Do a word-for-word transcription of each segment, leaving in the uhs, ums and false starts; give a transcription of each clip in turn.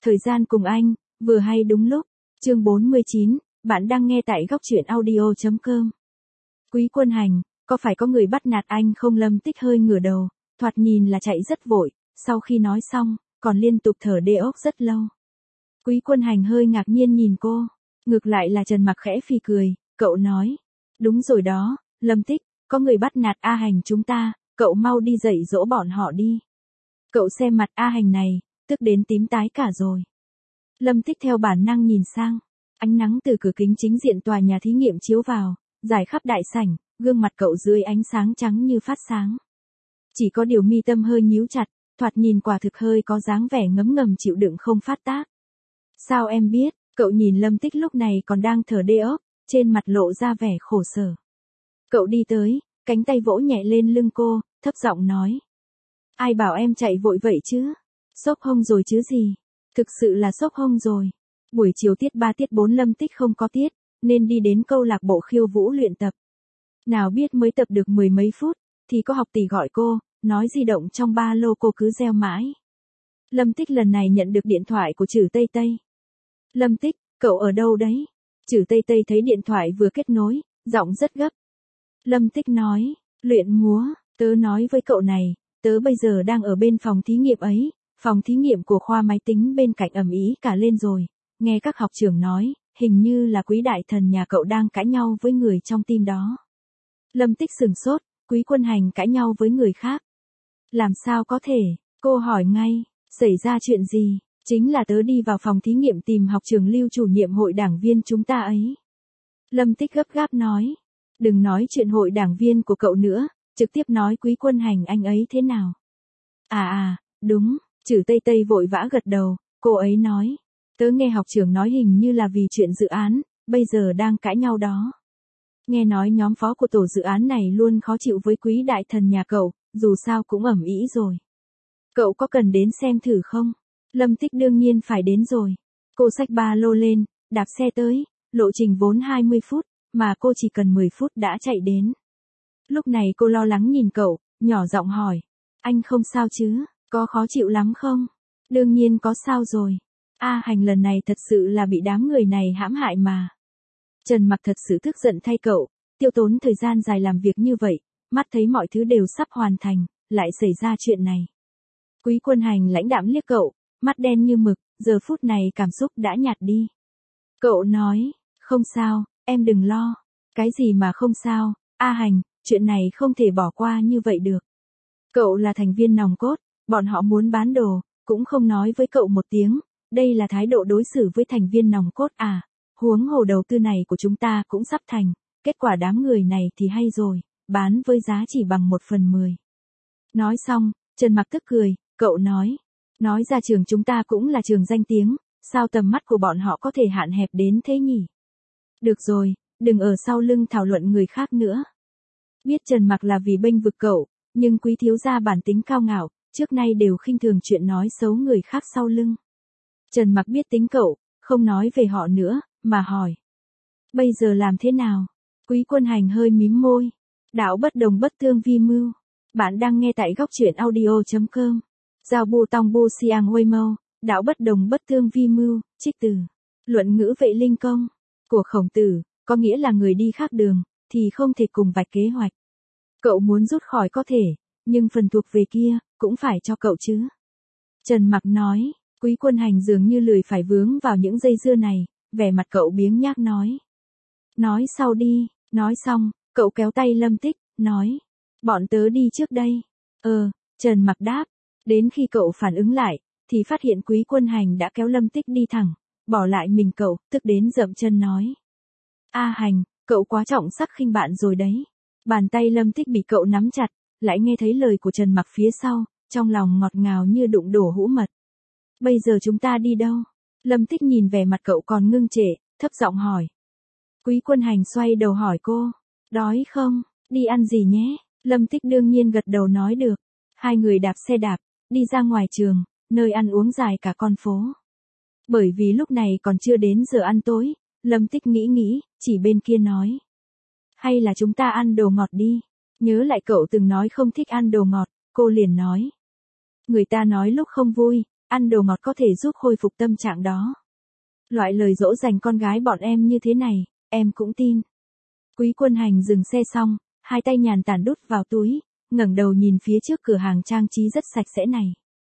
Thời gian cùng anh, vừa hay đúng lúc. Chương bốn mươi chín, bạn đang nghe tại góc truyện audio chấm com. Quý Quân Hành, có phải có người bắt nạt anh không? Lâm Tích hơi ngửa đầu, thoạt nhìn là chạy rất vội, sau khi nói xong, còn liên tục thở đê ốc rất lâu. Quý Quân Hành hơi ngạc nhiên nhìn cô, ngược lại là Trần Mặc khẽ phì cười, cậu nói. Đúng rồi đó, Lâm Tích, có người bắt nạt A Hành chúng ta, cậu mau đi dạy dỗ bọn họ đi. Cậu xem mặt A Hành này, tức đến tím tái cả rồi. Lâm Tích theo bản năng nhìn sang, ánh nắng từ cửa kính chính diện tòa nhà thí nghiệm chiếu vào, rải khắp đại sảnh, gương mặt cậu dưới ánh sáng trắng như phát sáng. Chỉ có điều mi tâm hơi nhíu chặt, thoạt nhìn quả thực hơi có dáng vẻ ngấm ngầm chịu đựng không phát tác. Sao em biết? Cậu nhìn Lâm Tích lúc này còn đang thở đê ốc, trên mặt lộ ra vẻ khổ sở. Cậu đi tới, cánh tay vỗ nhẹ lên lưng cô, thấp giọng nói. Ai bảo em chạy vội vậy chứ? Xốc hông rồi chứ gì? Thực sự là xốc hông rồi. Buổi chiều tiết ba tiết bốn Lâm Tích không có tiết, nên đi đến câu lạc bộ khiêu vũ luyện tập. Nào biết mới tập được mười mấy phút, thì có học tỷ gọi cô, nói di động trong ba lô cô cứ reo mãi. Lâm Tích lần này nhận được điện thoại của Trử Tây Tây. Lâm Tích, cậu ở đâu đấy? Trử Tây Tây thấy điện thoại vừa kết nối, giọng rất gấp. Lâm Tích nói, luyện múa, tớ nói với cậu này, tớ bây giờ đang ở bên phòng thí nghiệm ấy, phòng thí nghiệm của khoa máy tính bên cạnh ầm ĩ cả lên rồi, nghe các học trưởng nói, hình như là Quý đại thần nhà cậu đang cãi nhau với người trong team đó. Lâm Tích sửng sốt, Quý Quân Hành cãi nhau với người khác. Làm sao có thể, cô hỏi ngay, xảy ra chuyện gì, chính là tớ đi vào phòng thí nghiệm tìm học trưởng Lưu chủ nhiệm hội đảng viên chúng ta ấy. Lâm Tích gấp gáp nói, đừng nói chuyện hội đảng viên của cậu nữa, trực tiếp nói Quý Quân Hành anh ấy thế nào. À à, đúng, Trử Tây Tây vội vã gật đầu, cô ấy nói, tớ nghe học trưởng nói hình như là vì chuyện dự án, bây giờ đang cãi nhau đó. Nghe nói nhóm phó của tổ dự án này luôn khó chịu với Quý đại thần nhà cậu, dù sao cũng ầm ĩ rồi. Cậu có cần đến xem thử không? Lâm Tích đương nhiên phải đến rồi. Cô xách ba lô lên, đạp xe tới, lộ trình vốn hai mươi phút, mà cô chỉ cần mười phút đã chạy đến. Lúc này cô lo lắng nhìn cậu, nhỏ giọng hỏi, anh không sao chứ, có khó chịu lắm không? Đương nhiên có sao rồi. A Hành lần này thật sự là bị đám người này hãm hại mà. Trần Mặc thật sự tức giận thay cậu, tiêu tốn thời gian dài làm việc như vậy, mắt thấy mọi thứ đều sắp hoàn thành, lại xảy ra chuyện này. Quý Quân Hành lãnh đạm liếc cậu, mắt đen như mực, giờ phút này cảm xúc đã nhạt đi. Cậu nói, không sao, em đừng lo. Cái gì mà không sao, A Hành, chuyện này không thể bỏ qua như vậy được. Cậu là thành viên nòng cốt, bọn họ muốn bán đồ, cũng không nói với cậu một tiếng, đây là thái độ đối xử với thành viên nòng cốt à, huống hồ đầu tư này của chúng ta cũng sắp thành, kết quả đám người này thì hay rồi, bán với giá chỉ bằng một phần mười. Nói xong, Trần Mặc tức cười, cậu nói, nói ra trường chúng ta cũng là trường danh tiếng, sao tầm mắt của bọn họ có thể hạn hẹp đến thế nhỉ? Được rồi, đừng ở sau lưng thảo luận người khác nữa. Biết Trần Mặc là vì bênh vực cậu, nhưng Quý thiếu gia bản tính cao ngạo, trước nay đều khinh thường chuyện nói xấu người khác sau lưng. Trần Mặc biết tính cậu, không nói về họ nữa, mà hỏi. Bây giờ làm thế nào? Quý Quân Hành hơi mím môi. Đạo bất đồng bất tương vi mưu. Bạn đang nghe tại góc truyện audio chấm com. Giao bu tong bu siang huây mâu, đạo bất đồng bất tương vi mưu, trích từ. Luận ngữ vệ linh công. Của Khổng Tử, có nghĩa là người đi khác đường, thì không thể cùng vạch kế hoạch. Cậu muốn rút khỏi có thể, nhưng phần thuộc về kia, cũng phải cho cậu chứ. Trần Mặc nói, Quý Quân Hành dường như lười phải vướng vào những dây dưa này, vẻ mặt cậu biếng nhác nói. Nói sau đi, nói xong, cậu kéo tay Lâm Tích, nói. Bọn tớ đi trước đây. Ờ, Trần Mặc đáp. Đến khi cậu phản ứng lại, thì phát hiện Quý Quân Hành đã kéo Lâm Tích đi thẳng, bỏ lại mình cậu, tức đến dậm chân nói. A Hành, cậu quá trọng sắc khinh bạn rồi đấy. Bàn tay Lâm Tích bị cậu nắm chặt, lại nghe thấy lời của Trần Mặc phía sau, trong lòng ngọt ngào như đụng đổ hũ mật. Bây giờ chúng ta đi đâu? Lâm Tích nhìn vẻ mặt cậu còn ngưng trệ, thấp giọng hỏi. Quý Quân Hành xoay đầu hỏi cô, đói không, đi ăn gì nhé? Lâm Tích đương nhiên gật đầu nói được. Hai người đạp xe đạp, đi ra ngoài trường, nơi ăn uống dài cả con phố. Bởi vì lúc này còn chưa đến giờ ăn tối, Lâm Tích nghĩ nghĩ, chỉ bên kia nói. Hay là chúng ta ăn đồ ngọt đi, nhớ lại cậu từng nói không thích ăn đồ ngọt, cô liền nói. Người ta nói lúc không vui, ăn đồ ngọt có thể giúp khôi phục tâm trạng đó. Loại lời dỗ dành con gái bọn em như thế này, em cũng tin. Quý Quân Hành dừng xe xong, hai tay nhàn tản đút vào túi, ngẩng đầu nhìn phía trước cửa hàng trang trí rất sạch sẽ này.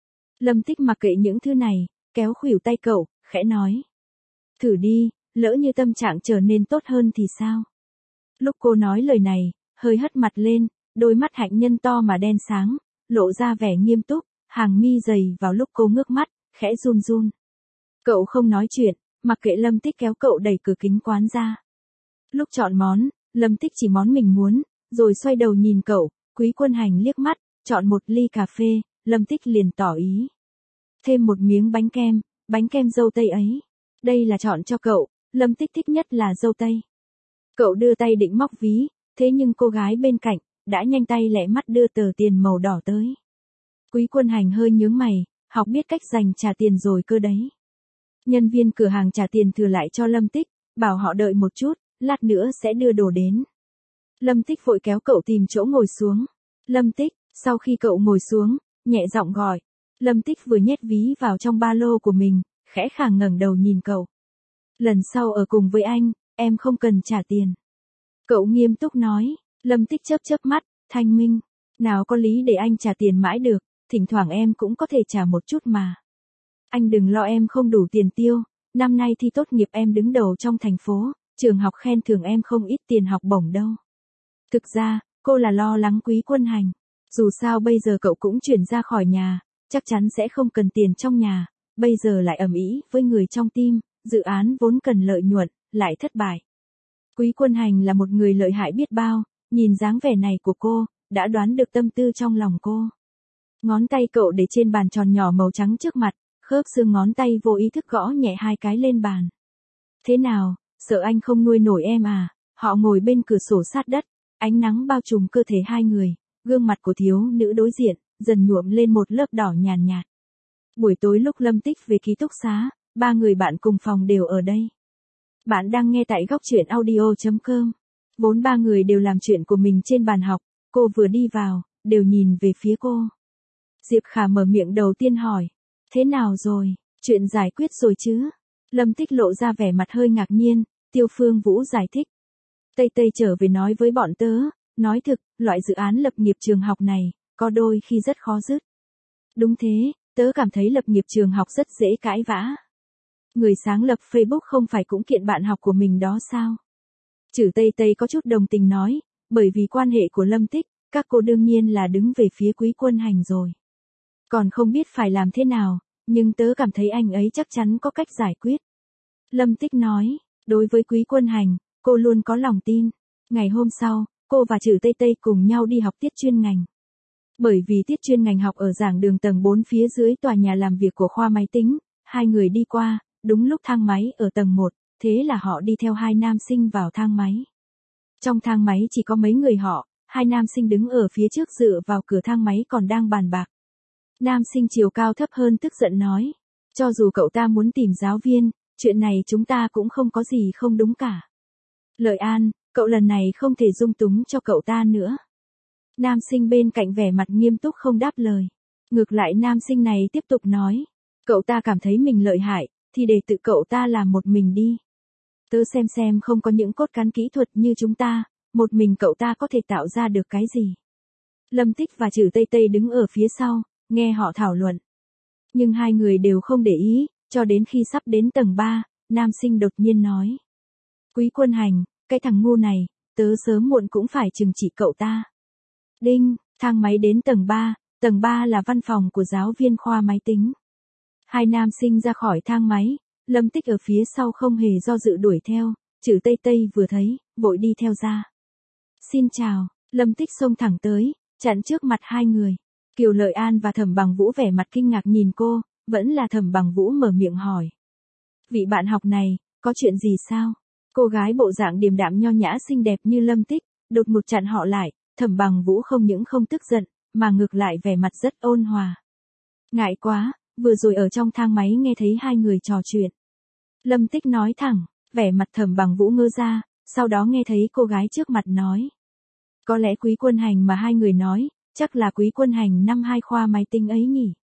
Lâm Tích mặc kệ những thứ này, kéo khuỷu tay cậu, khẽ nói. Thử đi, lỡ như tâm trạng trở nên tốt hơn thì sao? Lúc cô nói lời này, hơi hất mặt lên, đôi mắt hạnh nhân to mà đen sáng, lộ ra vẻ nghiêm túc, hàng mi dày vào lúc cô ngước mắt, khẽ run run. Cậu không nói chuyện, mặc kệ Lâm Tích kéo cậu đẩy cửa kính quán ra. Lúc chọn món, Lâm Tích chỉ món mình muốn, rồi xoay đầu nhìn cậu, Quý Quân Hành liếc mắt, chọn một ly cà phê, Lâm Tích liền tỏ ý. Thêm một miếng bánh kem, bánh kem dâu tây ấy. Đây là chọn cho cậu, Lâm Tích thích nhất là dâu tây. Cậu đưa tay định móc ví, thế nhưng cô gái bên cạnh, đã nhanh tay lẹ mắt đưa tờ tiền màu đỏ tới. Quý Quân Hành hơi nhướng mày, học biết cách dành trả tiền rồi cơ đấy. Nhân viên cửa hàng trả tiền thừa lại cho Lâm Tích, bảo họ đợi một chút, lát nữa sẽ đưa đồ đến. Lâm Tích vội kéo cậu tìm chỗ ngồi xuống. Lâm Tích, sau khi cậu ngồi xuống, nhẹ giọng gọi. Lâm Tích vừa nhét ví vào trong ba lô của mình, khẽ khàng ngẩng đầu nhìn cậu. Lần sau ở cùng với anh, em không cần trả tiền. Cậu nghiêm túc nói. Lâm Tích chớp chớp mắt, thanh minh. Nào có lý để anh trả tiền mãi được, thỉnh thoảng em cũng có thể trả một chút mà. Anh đừng lo em không đủ tiền tiêu, năm nay thi tốt nghiệp em đứng đầu trong thành phố, trường học khen thưởng em không ít tiền học bổng đâu. Thực ra, cô là lo lắng Quý Quân Hành. Dù sao bây giờ cậu cũng chuyển ra khỏi nhà, chắc chắn sẽ không cần tiền trong nhà, bây giờ lại ầm ĩ với người trong team, dự án vốn cần lợi nhuận, lại thất bại. Quý Quân Hành là một người lợi hại biết bao, nhìn dáng vẻ này của cô, đã đoán được tâm tư trong lòng cô. Ngón tay cậu để trên bàn tròn nhỏ màu trắng trước mặt, khớp xương ngón tay vô ý thức gõ nhẹ hai cái lên bàn. Thế nào, sợ anh không nuôi nổi em à? Họ ngồi bên cửa sổ sát đất, ánh nắng bao trùm cơ thể hai người, gương mặt của thiếu nữ đối diện, dần nhuộm lên một lớp đỏ nhàn nhạt, nhạt. Buổi tối lúc Lâm Tích về ký túc xá, ba người bạn cùng phòng đều ở đây. Bạn đang nghe tại góc truyện audio chấm com. Vốn ba người đều làm chuyện của mình trên bàn học, cô vừa đi vào, đều nhìn về phía cô. Diệp Khả mở miệng đầu tiên hỏi. Thế nào rồi, chuyện giải quyết rồi chứ? Lâm Tích lộ ra vẻ mặt hơi ngạc nhiên, Tiêu Phương Vũ giải thích. Tây Tây trở về nói với bọn tớ, nói thực, loại dự án lập nghiệp trường học này, có đôi khi rất khó dứt. Đúng thế, tớ cảm thấy lập nghiệp trường học rất dễ cãi vã. Người sáng lập Facebook không phải cũng kiện bạn học của mình đó sao? Chử Tây Tây có chút đồng tình nói, bởi vì quan hệ của Lâm Tích, các cô đương nhiên là đứng về phía Quý Quân Hành rồi. Còn không biết phải làm thế nào, nhưng tớ cảm thấy anh ấy chắc chắn có cách giải quyết. Lâm Tích nói, đối với Quý Quân Hành, cô luôn có lòng tin. Ngày hôm sau, cô và Chử Tây Tây cùng nhau đi học tiết chuyên ngành. Bởi vì tiết chuyên ngành học ở giảng đường tầng bốn phía dưới tòa nhà làm việc của khoa máy tính, hai người đi qua, đúng lúc thang máy ở tầng một, thế là họ đi theo hai nam sinh vào thang máy. Trong thang máy chỉ có mấy người họ, hai nam sinh đứng ở phía trước dựa vào cửa thang máy còn đang bàn bạc. Nam sinh chiều cao thấp hơn tức giận nói, cho dù cậu ta muốn tìm giáo viên, chuyện này chúng ta cũng không có gì không đúng cả. Lợi An, cậu lần này không thể dung túng cho cậu ta nữa. Nam sinh bên cạnh vẻ mặt nghiêm túc không đáp lời. Ngược lại nam sinh này tiếp tục nói, cậu ta cảm thấy mình lợi hại, thì để tự cậu ta làm một mình đi. Tớ xem xem không có những cốt cán kỹ thuật như chúng ta, một mình cậu ta có thể tạo ra được cái gì. Lâm Tích và Chử Tây Tây đứng ở phía sau, nghe họ thảo luận. Nhưng hai người đều không để ý, cho đến khi sắp đến tầng ba, nam sinh đột nhiên nói. Quý Quân Hành, cái thằng ngu này, tớ sớm muộn cũng phải trừng trị cậu ta. Đinh, thang máy đến tầng ba, tầng ba là văn phòng của giáo viên khoa máy tính. Hai nam sinh ra khỏi thang máy, Lâm Tích ở phía sau không hề do dự đuổi theo, Chử Tây Tây vừa thấy, vội đi theo ra. Xin chào, Lâm Tích xông thẳng tới, chặn trước mặt hai người. Kiều Lợi An và Thẩm Bằng Vũ vẻ mặt kinh ngạc nhìn cô, vẫn là Thẩm Bằng Vũ mở miệng hỏi. Vị bạn học này, có chuyện gì sao? Cô gái bộ dạng điềm đạm nho nhã xinh đẹp như Lâm Tích, đột ngột chặn họ lại, Thẩm Bằng Vũ không những không tức giận, mà ngược lại vẻ mặt rất ôn hòa. Ngại quá, vừa rồi ở trong thang máy nghe thấy hai người trò chuyện. Lâm Tích nói thẳng, vẻ mặt Thẩm Bằng Vũ ngơ ra, sau đó nghe thấy cô gái trước mặt nói. Có lẽ Quý Quân Hành mà hai người nói, chắc là Quý Quân Hành năm hai khoa máy tính ấy nhỉ.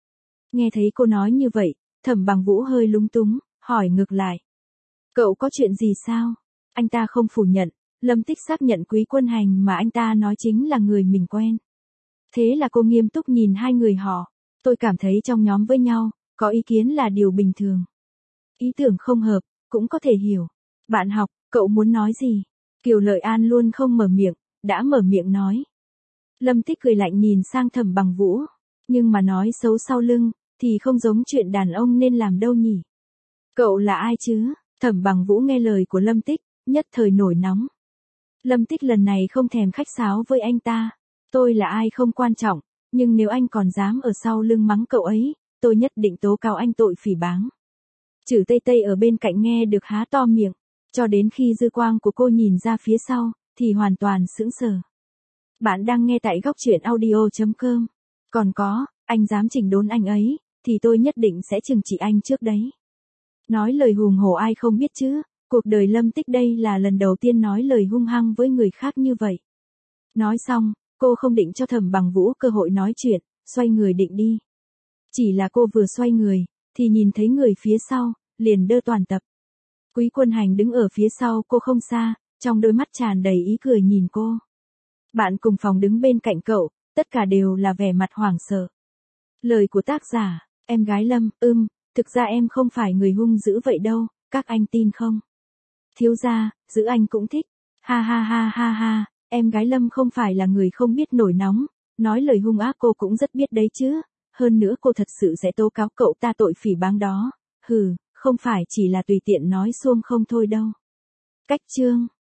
Nghe thấy cô nói như vậy, Thẩm Bằng Vũ hơi lúng túng, hỏi ngược lại. Cậu có chuyện gì sao? Anh ta không phủ nhận, Lâm Tích xác nhận Quý Quân Hành mà anh ta nói chính là người mình quen. Thế là cô nghiêm túc nhìn hai người họ, tôi cảm thấy trong nhóm với nhau, có ý kiến là điều bình thường. Ý tưởng không hợp, cũng có thể hiểu. Bạn học, cậu muốn nói gì? Kiều Lợi An luôn không mở miệng, đã mở miệng nói. Lâm Tích cười lạnh nhìn sang Thẩm Bằng Vũ, nhưng mà nói xấu sau lưng, thì không giống chuyện đàn ông nên làm đâu nhỉ. Cậu là ai chứ? Thẩm Bằng Vũ nghe lời của Lâm Tích, nhất thời nổi nóng. Lâm Tích lần này không thèm khách sáo với anh ta. Tôi là ai không quan trọng, nhưng nếu anh còn dám ở sau lưng mắng cậu ấy, tôi nhất định tố cáo anh tội phỉ báng. Chử Tây Tây ở bên cạnh nghe được há to miệng, cho đến khi dư quang của cô nhìn ra phía sau, thì hoàn toàn sững sờ. Bạn đang nghe tại góc truyện audio chấm com. Còn có, anh dám chỉnh đốn anh ấy, thì tôi nhất định sẽ trừng trị anh trước đấy. Nói lời hùng hổ ai không biết chứ, cuộc đời Lâm Tích đây là lần đầu tiên nói lời hung hăng với người khác như vậy. Nói xong, cô không định cho Thẩm Bằng Vũ cơ hội nói chuyện, xoay người định đi. Chỉ là cô vừa xoay người, thì nhìn thấy người phía sau, liền đơ toàn tập. Quý Quân Hành đứng ở phía sau cô không xa, trong đôi mắt tràn đầy ý cười nhìn cô. Bạn cùng phòng đứng bên cạnh cậu, tất cả đều là vẻ mặt hoảng sợ. Lời của tác giả, em gái Lâm, ưm, thực ra em không phải người hung dữ vậy đâu, các anh tin không? Thiếu gia, giữ anh cũng thích. Ha ha ha ha ha, em gái Lâm không phải là người không biết nổi nóng, nói lời hung ác cô cũng rất biết đấy chứ, hơn nữa cô thật sự sẽ tố cáo cậu ta tội phỉ báng đó. Hừ, không phải chỉ là tùy tiện nói xuông không thôi đâu. Cách chương